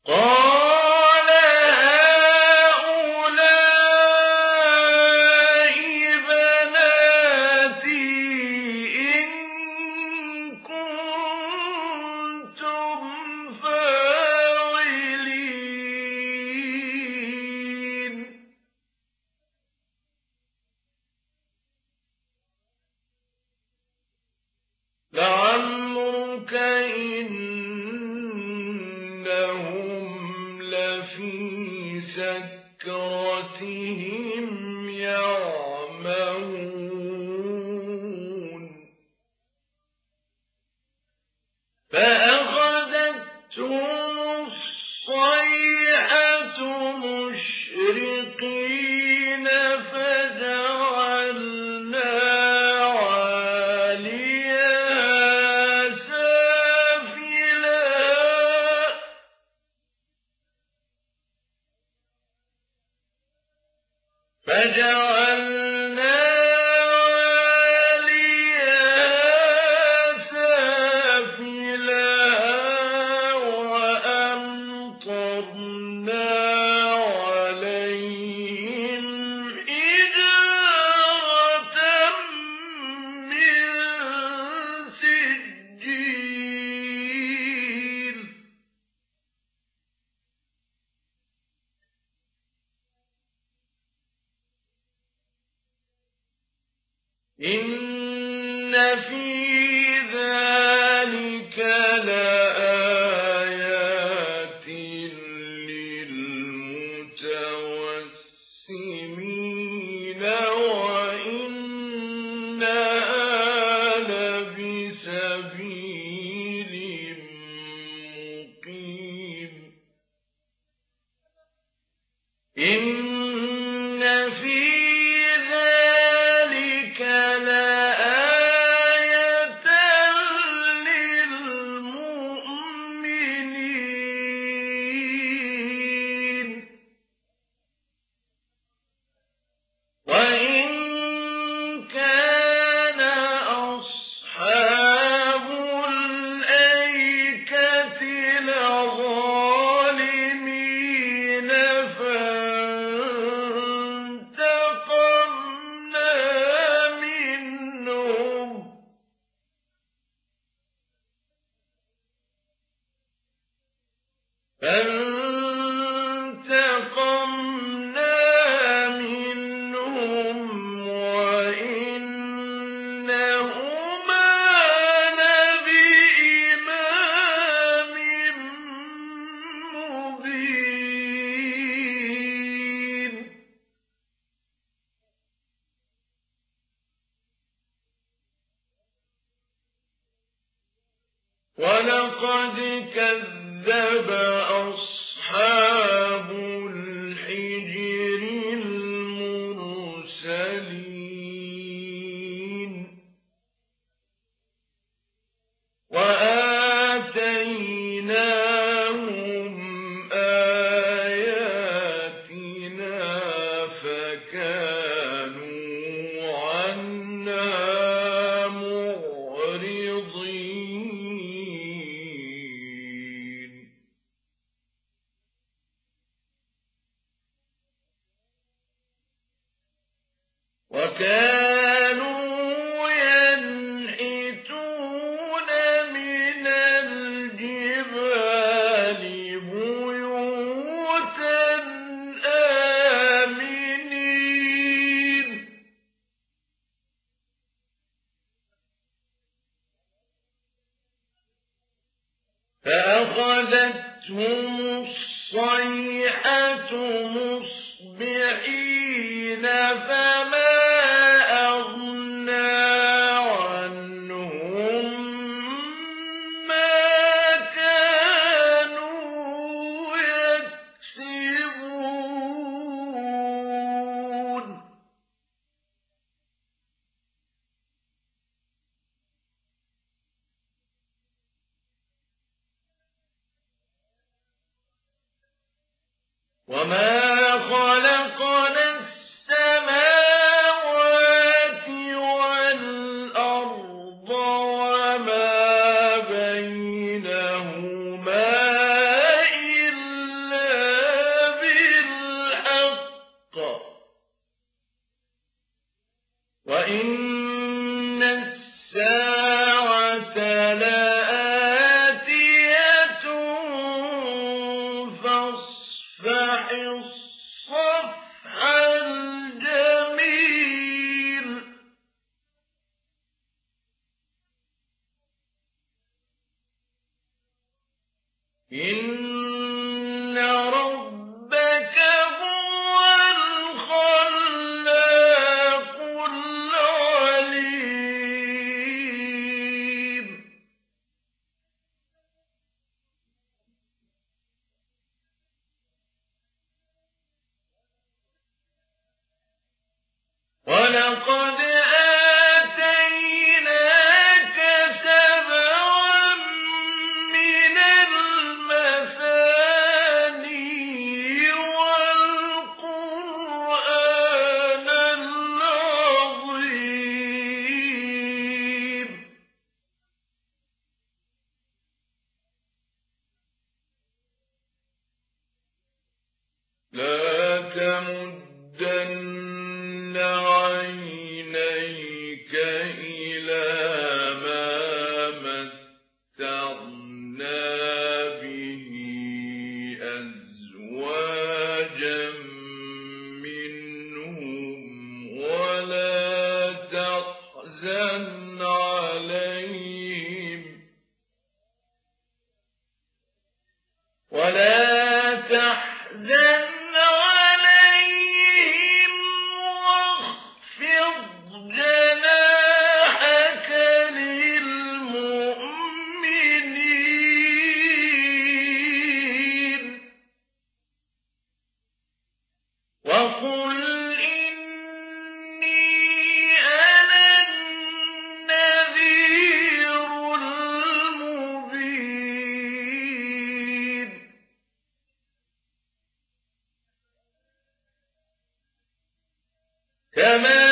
قال هؤلاء بناتي إن كنتم فاعلين لعمرك إنهم لفي سكرتهم يعمهون فأخذتهم الصيحة مشرقين فجعلنا عاليها سافلها وأمطرنا عليهم حجارة من سجيل إن في ذلك لآيات للمتوسمين وإنها لبسبيل مقيم إن في ذلك لآية للمؤمنين وإن كان أصحاب الأيكة لظالمين فانتقمنا منهم وإنهما لبإمام مبين ولقد كذب أصحاب الحجر المرسلين وآتيناهم آياتنا فكانوا عنها معرضين وكانوا ينحتون من الجبال بيوتا آمنين فأخذتهم الصيحة مصبحين فما أغنى عنهم ما كانوا يكسبون وما خلقنا السماوات والأرض وما بينهما إلا إن ربك هو الخلاق العليم. ولقد آتيناك سبعا من المثاني والقرآن العظيم. لا تمدن عينيك إلى ما متعنا به أزواجا منهم ولا تحزن عليهم واخفض جناحك للمؤمنين وقل إني أنا النذير المبين. كما